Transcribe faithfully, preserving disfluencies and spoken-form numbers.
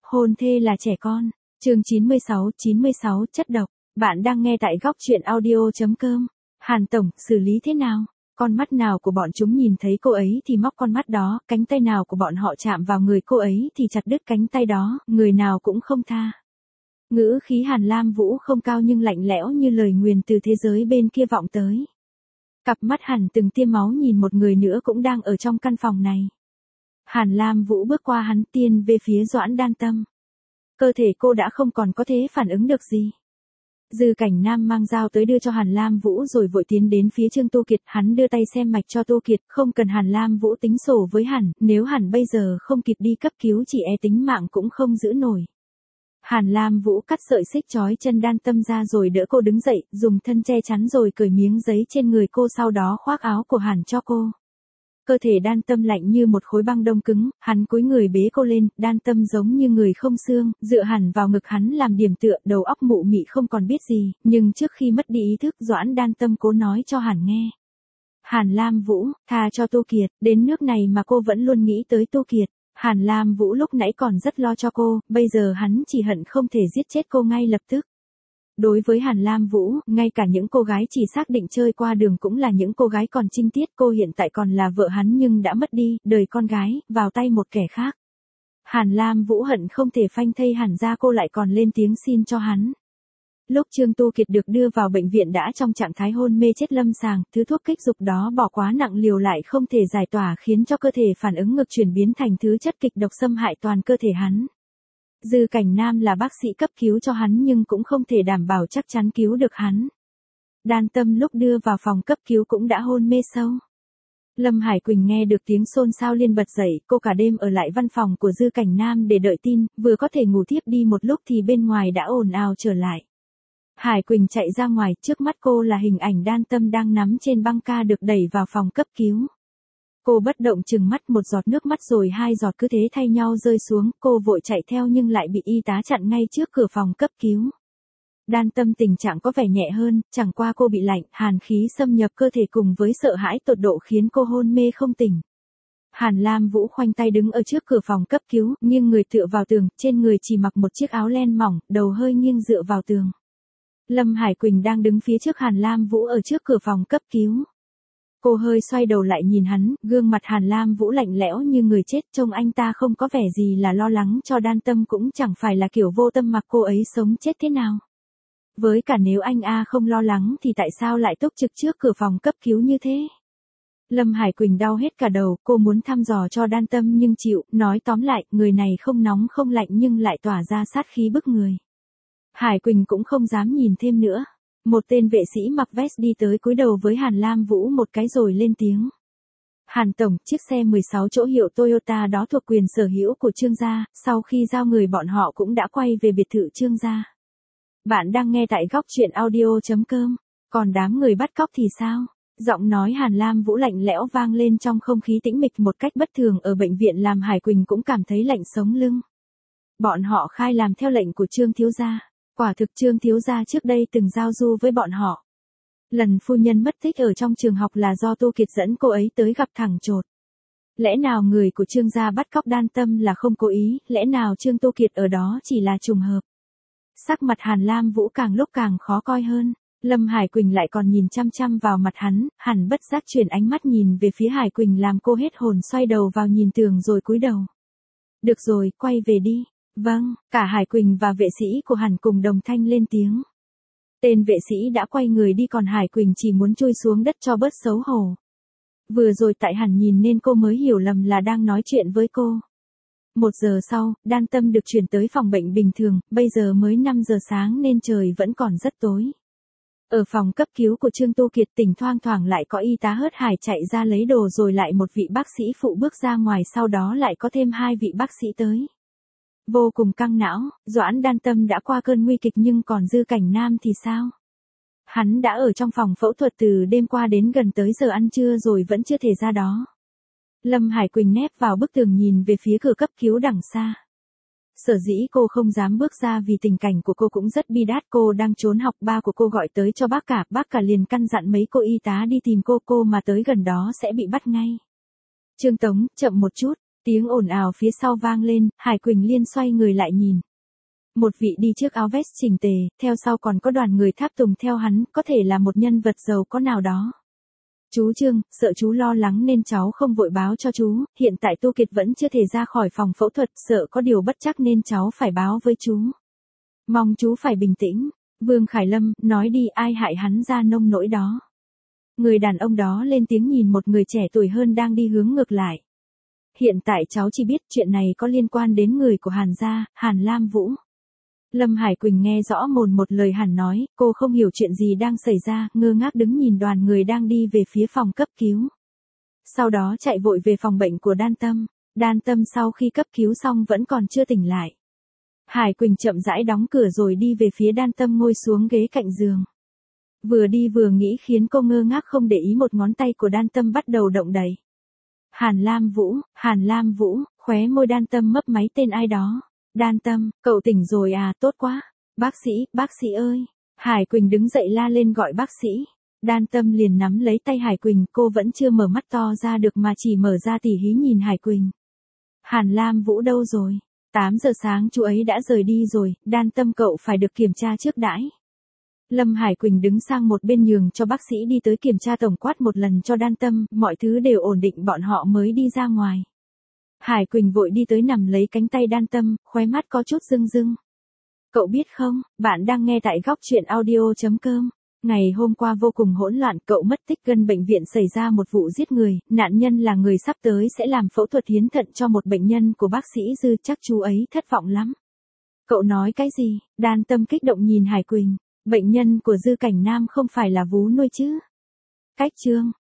Hôn thê là trẻ con. Chương chín mươi sáu, chín mươi sáu chất độc. Bạn đang nghe tại góc truyện audio chấm com. Hàn tổng, xử lý thế nào? Con mắt nào của bọn chúng nhìn thấy cô ấy thì móc con mắt đó, cánh tay nào của bọn họ chạm vào người cô ấy thì chặt đứt cánh tay đó, người nào cũng không tha. Ngữ khí Hàn Lam Vũ không cao nhưng lạnh lẽo như lời nguyền từ thế giới bên kia vọng tới. Cặp mắt Hàn từng tia máu nhìn một người nữa cũng đang ở trong căn phòng này. Hàn Lam Vũ bước qua hắn, tiên về phía Doãn Đan Tâm. Cơ thể cô đã không còn có thế phản ứng được gì. Dư Cảnh Nam mang dao tới đưa cho Hàn Lam Vũ rồi vội tiến đến phía Trương Tô Kiệt, hắn đưa tay xem mạch cho Tô Kiệt, không cần Hàn Lam Vũ tính sổ với hẳn, nếu hẳn bây giờ không kịp đi cấp cứu chỉ e tính mạng cũng không giữ nổi. Hàn Lam Vũ cắt sợi xích trói chân Đan Tâm ra rồi đỡ cô đứng dậy, dùng thân che chắn rồi cởi miếng giấy trên người cô, sau đó khoác áo của Hàn cho cô. Cơ thể Đan Tâm lạnh như một khối băng đông cứng, hắn cúi người bế cô lên, Đan Tâm giống như người không xương, dựa hẳn vào ngực hắn làm điểm tựa, đầu óc mụ mị không còn biết gì, nhưng trước khi mất đi ý thức Doãn Đan Tâm cố nói cho Hàn nghe. Hàn Lam Vũ, tha cho Tô Kiệt, đến nước này mà cô vẫn luôn nghĩ tới Tô Kiệt. Hàn Lam Vũ lúc nãy còn rất lo cho cô, bây giờ hắn chỉ hận không thể giết chết cô ngay lập tức. Đối với Hàn Lam Vũ, ngay cả những cô gái chỉ xác định chơi qua đường cũng là những cô gái còn trinh tiết, cô hiện tại còn là vợ hắn nhưng đã mất đi, đời con gái, vào tay một kẻ khác. Hàn Lam Vũ hận không thể phanh thây hẳn ra, cô lại còn lên tiếng xin cho hắn. Lúc Trương Tô Kiệt được đưa vào bệnh viện đã trong trạng thái hôn mê chết lâm sàng, thứ thuốc kích dục đó bỏ quá nặng liều lại không thể giải tỏa khiến cho cơ thể phản ứng ngược chuyển biến thành thứ chất kịch độc xâm hại toàn cơ thể hắn. Dư Cảnh Nam là bác sĩ cấp cứu cho hắn nhưng cũng không thể đảm bảo chắc chắn cứu được hắn. Đan Tâm lúc đưa vào phòng cấp cứu cũng đã hôn mê sâu. Lâm Hải Quỳnh nghe được tiếng xôn xao liền bật dậy, cô cả đêm ở lại văn phòng của Dư Cảnh Nam để đợi tin, vừa có thể ngủ thiếp đi một lúc thì bên ngoài đã ồn ào trở lại. Hải Quỳnh chạy ra ngoài, trước mắt cô là hình ảnh Đan Tâm đang nắm trên băng ca được đẩy vào phòng cấp cứu. Cô bất động chừng mắt, một giọt nước mắt rồi hai giọt cứ thế thay nhau rơi xuống, cô vội chạy theo nhưng lại bị y tá chặn ngay trước cửa phòng cấp cứu. Đan Tâm tình trạng có vẻ nhẹ hơn, chẳng qua cô bị lạnh, hàn khí xâm nhập cơ thể cùng với sợ hãi tột độ khiến cô hôn mê không tỉnh. Hàn Lam Vũ khoanh tay đứng ở trước cửa phòng cấp cứu, nghiêng người tựa vào tường, trên người chỉ mặc một chiếc áo len mỏng, đầu hơi nghiêng dựa vào tường. Lâm Hải Quỳnh đang đứng phía trước Hàn Lam Vũ ở trước cửa phòng cấp cứu. Cô hơi xoay đầu lại nhìn hắn, gương mặt Hàn Lam Vũ lạnh lẽo như người chết, trông anh ta không có vẻ gì là lo lắng cho Đan Tâm, cũng chẳng phải là kiểu vô tâm mặc cô ấy sống chết thế nào. Với cả nếu anh A không lo lắng thì tại sao lại túc trực trước cửa phòng cấp cứu như thế? Lâm Hải Quỳnh đau hết cả đầu, cô muốn thăm dò cho Đan Tâm nhưng chịu, nói tóm lại, người này không nóng không lạnh nhưng lại tỏa ra sát khí bức người. Hải Quỳnh cũng không dám nhìn thêm nữa. Một tên vệ sĩ mặc vest đi tới cúi đầu với Hàn Lam Vũ một cái rồi lên tiếng. Hàn tổng, chiếc xe mười sáu chỗ hiệu Toyota đó thuộc quyền sở hữu của Trương gia, sau khi giao người bọn họ cũng đã quay về biệt thự Trương gia. Bạn đang nghe tại góc truyện audio chấm com. Còn đám người bắt cóc thì sao? Giọng nói Hàn Lam Vũ lạnh lẽo vang lên trong không khí tĩnh mịch một cách bất thường ở bệnh viện làm Hải Quỳnh cũng cảm thấy lạnh sống lưng. Bọn họ khai làm theo lệnh của Trương thiếu gia. Quả thực Trương thiếu gia trước đây từng giao du với bọn họ. Lần phu nhân mất tích ở trong trường học là do Tô Kiệt dẫn cô ấy tới gặp thẳng chột. Lẽ nào người của Trương gia bắt cóc Đan Tâm là không cố ý, lẽ nào Trương Tô Kiệt ở đó chỉ là trùng hợp. Sắc mặt Hàn Lam Vũ càng lúc càng khó coi hơn. Lâm Hải Quỳnh lại còn nhìn chăm chăm vào mặt hắn, hẳn bất giác chuyển ánh mắt nhìn về phía Hải Quỳnh làm cô hết hồn, xoay đầu vào nhìn tường rồi cúi đầu. Được rồi, quay về đi. Vâng, cả Hải Quỳnh và vệ sĩ của Hàn cùng đồng thanh lên tiếng. Tên vệ sĩ đã quay người đi còn Hải Quỳnh chỉ muốn chui xuống đất cho bớt xấu hổ. Vừa rồi tại Hàn nhìn nên cô mới hiểu lầm là đang nói chuyện với cô. Một giờ sau, Đan Tâm được chuyển tới phòng bệnh bình thường, bây giờ mới năm giờ sáng nên trời vẫn còn rất tối. Ở phòng cấp cứu của Trương Tô Kiệt tỉnh thoang thoảng lại có y tá hớt hải chạy ra lấy đồ rồi lại một vị bác sĩ phụ bước ra ngoài, sau đó lại có thêm hai vị bác sĩ tới. Vô cùng căng não, Doãn Đan Tâm đã qua cơn nguy kịch nhưng còn Dư Cảnh Nam thì sao? Hắn đã ở trong phòng phẫu thuật từ đêm qua đến gần tới giờ ăn trưa rồi vẫn chưa thể ra đó. Lâm Hải Quỳnh nép vào bức tường nhìn về phía cửa cấp cứu đằng xa. Sở dĩ cô không dám bước ra vì tình cảnh của cô cũng rất bi đát, cô đang trốn học, ba của cô gọi tới cho bác cả, bác cả liền căn dặn mấy cô y tá đi tìm cô, cô mà tới gần đó sẽ bị bắt ngay. Trương Tống, chậm một chút. Tiếng ồn ào phía sau vang lên, Hải Quỳnh liên xoay người lại nhìn. Một vị đi trước áo vest chỉnh tề, theo sau còn có đoàn người tháp tùng theo hắn, có thể là một nhân vật giàu có nào đó. Chú Trương, sợ chú lo lắng nên cháu không vội báo cho chú, hiện tại Tô Kiệt vẫn chưa thể ra khỏi phòng phẫu thuật, sợ có điều bất chắc nên cháu phải báo với chú. Mong chú phải bình tĩnh. Vương Khải Lâm, nói đi, ai hại hắn ra nông nỗi đó. Người đàn ông đó lên tiếng nhìn một người trẻ tuổi hơn đang đi hướng ngược lại. Hiện tại cháu chỉ biết chuyện này có liên quan đến người của Hàn gia, Hàn Lam Vũ. Lâm Hải Quỳnh nghe rõ mồn một lời Hàn nói, cô không hiểu chuyện gì đang xảy ra, ngơ ngác đứng nhìn đoàn người đang đi về phía phòng cấp cứu. Sau đó chạy vội về phòng bệnh của Đan Tâm. Đan Tâm sau khi cấp cứu xong vẫn còn chưa tỉnh lại. Hải Quỳnh chậm rãi đóng cửa rồi đi về phía Đan Tâm ngồi xuống ghế cạnh giường. Vừa đi vừa nghĩ khiến cô ngơ ngác không để ý một ngón tay của Đan Tâm bắt đầu động đậy. Hàn Lam Vũ, Hàn Lam Vũ, khóe môi Đan Tâm mấp máy tên ai đó. Đan Tâm, cậu tỉnh rồi à, tốt quá. Bác sĩ, bác sĩ ơi. Hải Quỳnh đứng dậy la lên gọi bác sĩ. Đan Tâm liền nắm lấy tay Hải Quỳnh, cô vẫn chưa mở mắt to ra được mà chỉ mở ra tỉ hí nhìn Hải Quỳnh. Hàn Lam Vũ đâu rồi? tám giờ sáng chú ấy đã rời đi rồi, Đan Tâm cậu phải được kiểm tra trước đãi. Lâm Hải Quỳnh đứng sang một bên nhường cho bác sĩ đi tới kiểm tra tổng quát một lần cho Đan Tâm, mọi thứ đều ổn định bọn họ mới đi ra ngoài. Hải Quỳnh vội đi tới nằm lấy cánh tay Đan Tâm, khóe mắt có chút rưng rưng. Cậu biết không, bạn đang nghe tại góc truyện audio.com. Ngày hôm qua vô cùng hỗn loạn, cậu mất tích gần bệnh viện xảy ra một vụ giết người, nạn nhân là người sắp tới sẽ làm phẫu thuật hiến thận cho một bệnh nhân của bác sĩ Dư, chắc chú ấy thất vọng lắm. Cậu nói cái gì? Đan Tâm kích động nhìn Hải Quỳnh. Bệnh nhân của Dư Cảnh Nam không phải là vú nuôi chứ? Cách Trương,